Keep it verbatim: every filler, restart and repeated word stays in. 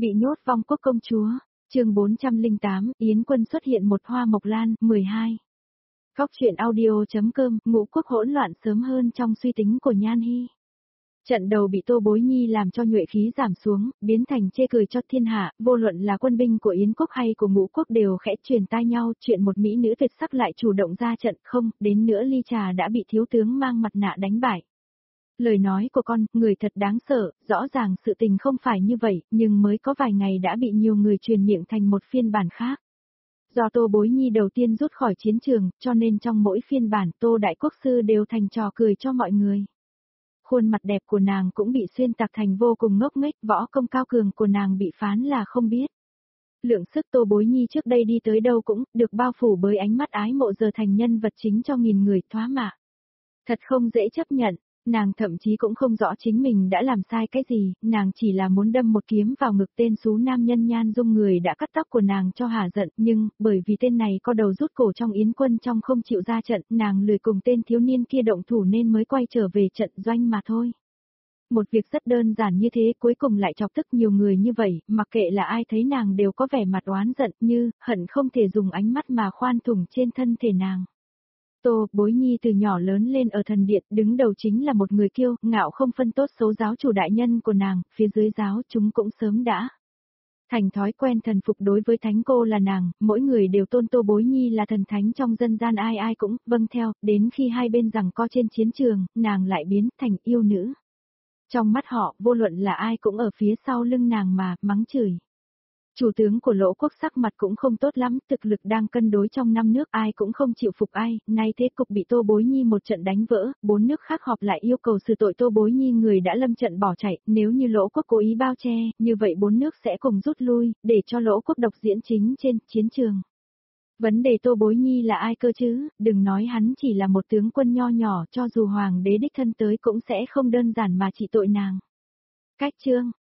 Bị nhốt vong quốc công chúa, chương bốn trăm lẻ tám, Yến Quân xuất hiện một hoa mộc lan, mười hai. Góc truyện audio.com, ngũ quốc hỗn loạn sớm hơn trong suy tính của Nhan Hy. Trận đầu bị Tô Bối Nhi làm cho nhuệ khí giảm xuống, biến thành chê cười cho thiên hạ, vô luận là quân binh của Yến quốc hay của ngũ quốc đều khẽ truyền tai nhau, chuyện một mỹ nữ tuyệt sắc lại chủ động ra trận, không, đến nữa ly trà đã bị thiếu tướng mang mặt nạ đánh bại. Lời nói của con, người thật đáng sợ, rõ ràng sự tình không phải như vậy, nhưng mới có vài ngày đã bị nhiều người truyền miệng thành một phiên bản khác. Do Tô Bối Nhi đầu tiên rút khỏi chiến trường, cho nên trong mỗi phiên bản Tô Đại Quốc Sư đều thành trò cười cho mọi người. Khuôn mặt đẹp của nàng cũng bị xuyên tạc thành vô cùng ngốc nghếch, võ công cao cường của nàng bị phán là không biết. Lượng sức Tô Bối Nhi trước đây đi tới đâu cũng được bao phủ bởi ánh mắt ái mộ, giờ thành nhân vật chính cho nghìn người thoá mạ. Thật không dễ chấp nhận. Nàng thậm chí cũng không rõ chính mình đã làm sai cái gì, nàng chỉ là muốn đâm một kiếm vào ngực tên xú nam nhân Nhan Dung, người đã cắt tóc của nàng cho hả giận, nhưng, bởi vì tên này có đầu rút cổ trong Yến quân trong không chịu ra trận, nàng lười cùng tên thiếu niên kia động thủ nên mới quay trở về trận doanh mà thôi. Một việc rất đơn giản như thế cuối cùng lại chọc tức nhiều người như vậy, mặc kệ là ai thấy nàng đều có vẻ mặt oán giận như, hận không thể dùng ánh mắt mà khoan thủng trên thân thể nàng. Tô Bối Nhi từ nhỏ lớn lên ở thần điện, đứng đầu chính là một người kiêu ngạo không phân tốt xấu, giáo chủ đại nhân của nàng, phía dưới giáo chúng cũng sớm đã thành thói quen thần phục đối với thánh cô là nàng, mỗi người đều tôn Tô Bối Nhi là thần thánh trong dân gian, ai ai cũng vâng theo, đến khi hai bên giằng co trên chiến trường, nàng lại biến thành yêu nữ. Trong mắt họ, vô luận là ai cũng ở phía sau lưng nàng mà mắng chửi. Chủ tướng của Lỗ quốc sắc mặt cũng không tốt lắm, thực lực đang cân đối trong năm nước, ai cũng không chịu phục ai, nay thế cục bị Tô Bối Nhi một trận đánh vỡ, bốn nước khác họp lại yêu cầu xử tội Tô Bối Nhi, người đã lâm trận bỏ chạy, nếu như Lỗ quốc cố ý bao che, như vậy bốn nước sẽ cùng rút lui, để cho Lỗ quốc độc diễn chính trên chiến trường. Vấn đề Tô Bối Nhi là ai cơ chứ, đừng nói hắn chỉ là một tướng quân nho nhỏ, cho dù hoàng đế đích thân tới cũng sẽ không đơn giản mà trị tội nàng. Cách chương